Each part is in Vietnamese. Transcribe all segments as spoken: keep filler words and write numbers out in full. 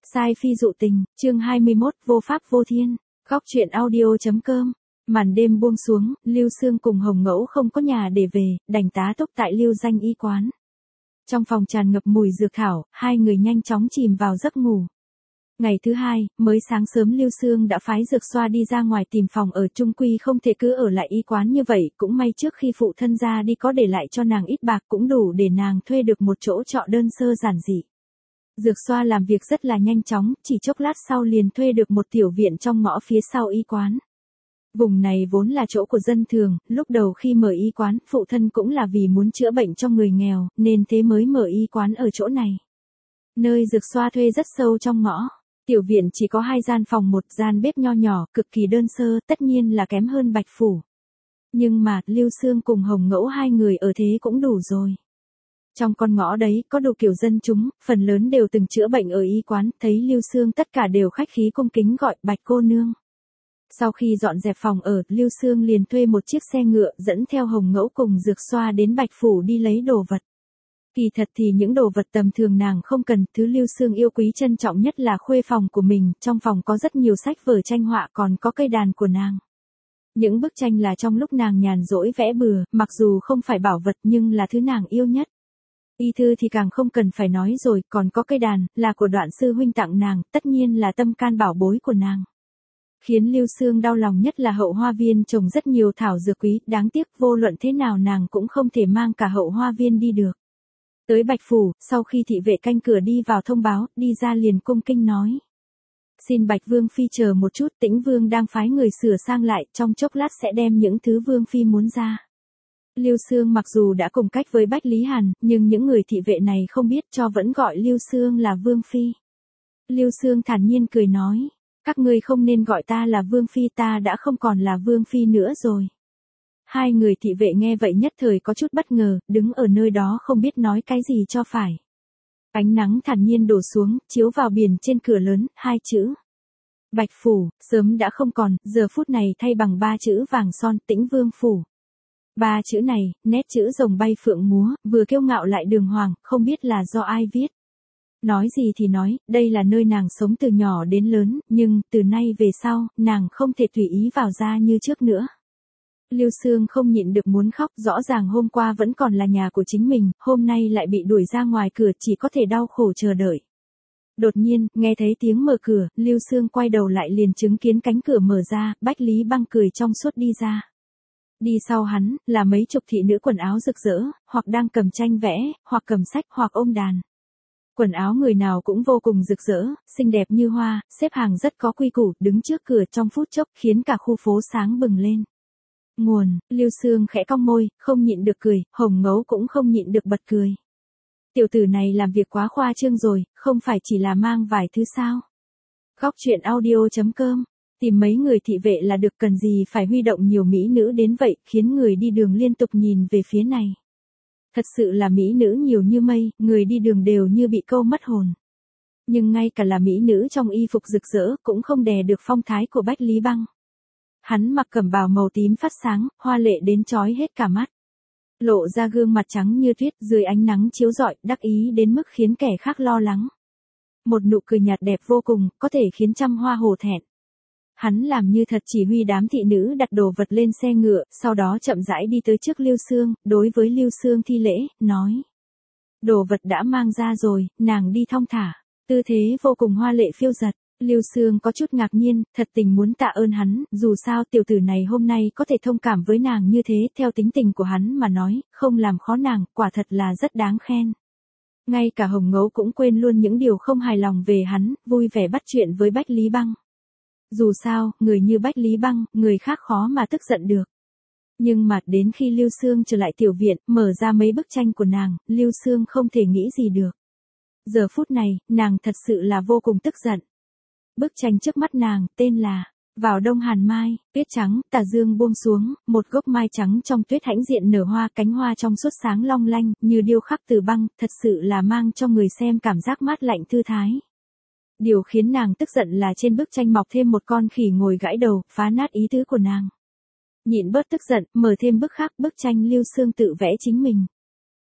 Sai phi dụ tình, chương hai mươi mốt, vô pháp vô thiên. Góc truyện audio.com. Màn đêm buông xuống, Lưu Sương cùng Hồng Ngẫu không có nhà để về, đành tá túc tại Lưu Danh y quán. Trong phòng tràn ngập mùi dược thảo, hai người nhanh chóng chìm vào giấc ngủ. Ngày thứ hai, mới sáng sớm Lưu Sương đã phái dược xoa đi ra ngoài tìm phòng ở, chung quy không thể cứ ở lại y quán như vậy, cũng may trước khi phụ thân ra đi có để lại cho nàng ít bạc cũng đủ để nàng thuê được một chỗ trọ đơn sơ giản dị. Dược xoa làm việc rất là nhanh chóng, chỉ chốc lát sau liền thuê được một tiểu viện trong ngõ phía sau y quán. Vùng này vốn là chỗ của dân thường, lúc đầu khi mở y quán, phụ thân cũng là vì muốn chữa bệnh cho người nghèo, nên thế mới mở y quán ở chỗ này. Nơi dược xoa thuê rất sâu trong ngõ, tiểu viện chỉ có hai gian phòng, một gian bếp nho nhỏ, cực kỳ đơn sơ, tất nhiên là kém hơn Bạch Phủ. Nhưng mà, Lưu Sương cùng Hồng Ngẫu hai người ở thế cũng đủ rồi. Trong con ngõ đấy, có đủ kiểu dân chúng, phần lớn đều từng chữa bệnh ở y quán, thấy Lưu Sương tất cả đều khách khí cung kính gọi Bạch cô nương. Sau khi dọn dẹp phòng ở, Lưu Sương liền thuê một chiếc xe ngựa dẫn theo Hồng Ngẫu cùng dược xoa đến Bạch Phủ đi lấy đồ vật. Kỳ thật thì những đồ vật tầm thường nàng không cần, thứ Lưu Sương yêu quý trân trọng nhất là khuê phòng của mình, trong phòng có rất nhiều sách vở tranh họa, còn có cây đàn của nàng. Những bức tranh là trong lúc nàng nhàn rỗi vẽ bừa, mặc dù không phải bảo vật nhưng là thứ nàng yêu nhất. Y thư thì càng không cần phải nói rồi, còn có cây đàn, là của Đoạn sư huynh tặng nàng, tất nhiên là tâm can bảo bối của nàng. Khiến Lưu Sương đau lòng nhất là hậu hoa viên trồng rất nhiều thảo dược quý, đáng tiếc vô luận thế nào nàng cũng không thể mang cả hậu hoa viên đi được. Tới Bạch Phủ, sau khi thị vệ canh cửa đi vào thông báo, đi ra liền cung kinh nói. Xin Bạch Vương Phi chờ một chút, Tĩnh Vương đang phái người sửa sang lại, trong chốc lát sẽ đem những thứ Vương Phi muốn ra. Lưu Sương mặc dù đã cùng cách với Bách Lý Hàn, nhưng những người thị vệ này không biết cho vẫn gọi Lưu Sương là Vương Phi. Lưu Sương thản nhiên cười nói, các ngươi không nên gọi ta là Vương Phi, ta đã không còn là Vương Phi nữa rồi. Hai người thị vệ nghe vậy nhất thời có chút bất ngờ, đứng ở nơi đó không biết nói cái gì cho phải. Ánh nắng thản nhiên đổ xuống, chiếu vào biển trên cửa lớn, hai chữ. Bạch Phủ, sớm đã không còn, giờ phút này thay bằng ba chữ vàng son, Tĩnh Vương Phủ. Ba chữ này, nét chữ rồng bay phượng múa, vừa kiêu ngạo lại đường hoàng, không biết là do ai viết. Nói gì thì nói, đây là nơi nàng sống từ nhỏ đến lớn, nhưng, từ nay về sau, nàng không thể tùy ý vào ra như trước nữa. Lưu Sương không nhịn được muốn khóc, rõ ràng hôm qua vẫn còn là nhà của chính mình, hôm nay lại bị đuổi ra ngoài cửa, chỉ có thể đau khổ chờ đợi. Đột nhiên, nghe thấy tiếng mở cửa, Lưu Sương quay đầu lại liền chứng kiến cánh cửa mở ra, Bách Lý Băng cười trong suốt đi ra. Đi sau hắn, là mấy chục thị nữ quần áo rực rỡ, hoặc đang cầm tranh vẽ, hoặc cầm sách, hoặc ôm đàn. Quần áo người nào cũng vô cùng rực rỡ, xinh đẹp như hoa, xếp hàng rất có quy củ, đứng trước cửa trong phút chốc, khiến cả khu phố sáng bừng lên. Nguồn, Lưu Sương khẽ cong môi, không nhịn được cười, Hồng Ngẫu cũng không nhịn được bật cười. Tiểu tử này làm việc quá khoa trương rồi, không phải chỉ là mang vài thứ sao. Góc truyện audio.com. Tìm mấy người thị vệ là được, cần gì phải huy động nhiều mỹ nữ đến vậy, khiến người đi đường liên tục nhìn về phía này. Thật sự là mỹ nữ nhiều như mây, người đi đường đều như bị câu mất hồn. Nhưng ngay cả là mỹ nữ trong y phục rực rỡ cũng không đè được phong thái của Bách Lý Băng. Hắn mặc cẩm bào màu tím phát sáng, hoa lệ đến chói hết cả mắt. Lộ ra gương mặt trắng như tuyết, dưới ánh nắng chiếu rọi, đắc ý đến mức khiến kẻ khác lo lắng. Một nụ cười nhạt đẹp vô cùng, có thể khiến trăm hoa hổ thẹn. Hắn làm như thật chỉ huy đám thị nữ đặt đồ vật lên xe ngựa, sau đó chậm rãi đi tới trước Lưu Sương, đối với Lưu Sương thi lễ, nói. Đồ vật đã mang ra rồi, nàng đi thong thả, tư thế vô cùng hoa lệ phiêu dật. Lưu Sương có chút ngạc nhiên, thật tình muốn tạ ơn hắn, dù sao tiểu tử này hôm nay có thể thông cảm với nàng như thế, theo tính tình của hắn mà nói, không làm khó nàng, quả thật là rất đáng khen. Ngay cả Hồng Ngẫu cũng quên luôn những điều không hài lòng về hắn, vui vẻ bắt chuyện với Bách Lý Băng. Dù sao, người như Bách Lý Băng, người khác khó mà tức giận được. Nhưng mà đến khi Lưu Sương trở lại tiểu viện, mở ra mấy bức tranh của nàng, Lưu Sương không thể nghĩ gì được. Giờ phút này, nàng thật sự là vô cùng tức giận. Bức tranh trước mắt nàng, tên là Vào Đông Hàn Mai, tuyết trắng, tà dương buông xuống, một gốc mai trắng trong tuyết hãnh diện nở hoa, cánh hoa trong suốt sáng long lanh, như điêu khắc từ băng, thật sự là mang cho người xem cảm giác mát lạnh thư thái. Điều khiến nàng tức giận là trên bức tranh mọc thêm một con khỉ ngồi gãi đầu, phá nát ý tứ của nàng. Nhịn bớt tức giận, mở thêm bức khác, bức tranh Lưu Sương tự vẽ chính mình.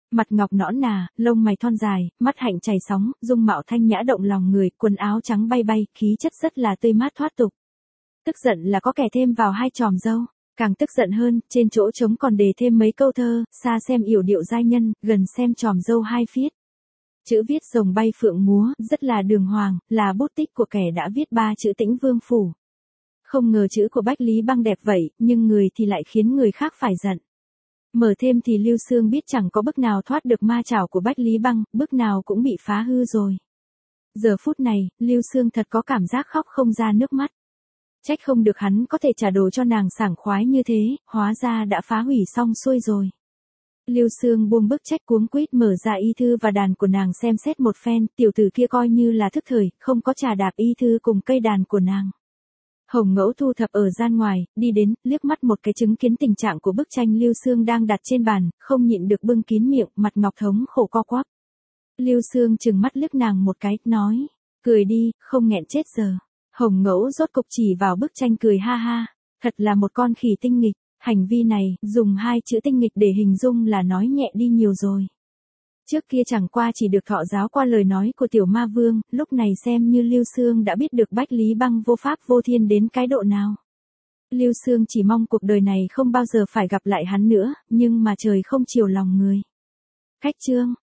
Mặt ngọc nõn nà, lông mày thon dài, mắt hạnh chảy sóng, dung mạo thanh nhã động lòng người, quần áo trắng bay bay, khí chất rất là tươi mát thoát tục. Tức giận là có kẻ thêm vào hai tròm dâu, càng tức giận hơn, trên chỗ trống còn đề thêm mấy câu thơ, xa xem yểu điệu giai nhân, gần xem tròm dâu hai phiết. Chữ viết rồng bay phượng múa, rất là đường hoàng, là bút tích của kẻ đã viết ba chữ Tĩnh Vương Phủ. Không ngờ chữ của Bách Lý Băng đẹp vậy, nhưng người thì lại khiến người khác phải giận. Mở thêm thì Lưu Xương biết chẳng có bức nào thoát được ma chảo của Bách Lý Băng, bức nào cũng bị phá hư rồi. Giờ phút này, Lưu Xương thật có cảm giác khóc không ra nước mắt. Trách không được hắn có thể trả đồ cho nàng sảng khoái như thế, hóa ra đã phá hủy xong xuôi rồi. Lưu Xương buông bức trách cuống quýt mở ra y thư và đàn của nàng xem xét một phen, tiểu tử kia coi như là thức thời, không có trà đạp y thư cùng cây đàn của nàng. Hồng Ngẫu thu thập ở gian ngoài, đi đến, liếc mắt một cái chứng kiến tình trạng của bức tranh Lưu Xương đang đặt trên bàn, không nhịn được bưng kín miệng, mặt ngọc thống khổ co quắp. Lưu Xương trừng mắt liếc nàng một cái, nói, cười đi, không nghẹn chết giờ. Hồng Ngẫu rốt cục chỉ vào bức tranh cười ha ha, thật là một con khỉ tinh nghịch, hành vi này, dùng hai chữ tinh nghịch để hình dung là nói nhẹ đi nhiều rồi. Trước kia chẳng qua chỉ được thọ giáo qua lời nói của tiểu ma vương, lúc này xem như Lưu Xương đã biết được Bách Lý Băng vô pháp vô thiên đến cái độ nào. Lưu Xương chỉ mong cuộc đời này không bao giờ phải gặp lại hắn nữa, nhưng mà trời không chiều lòng người. Khách chương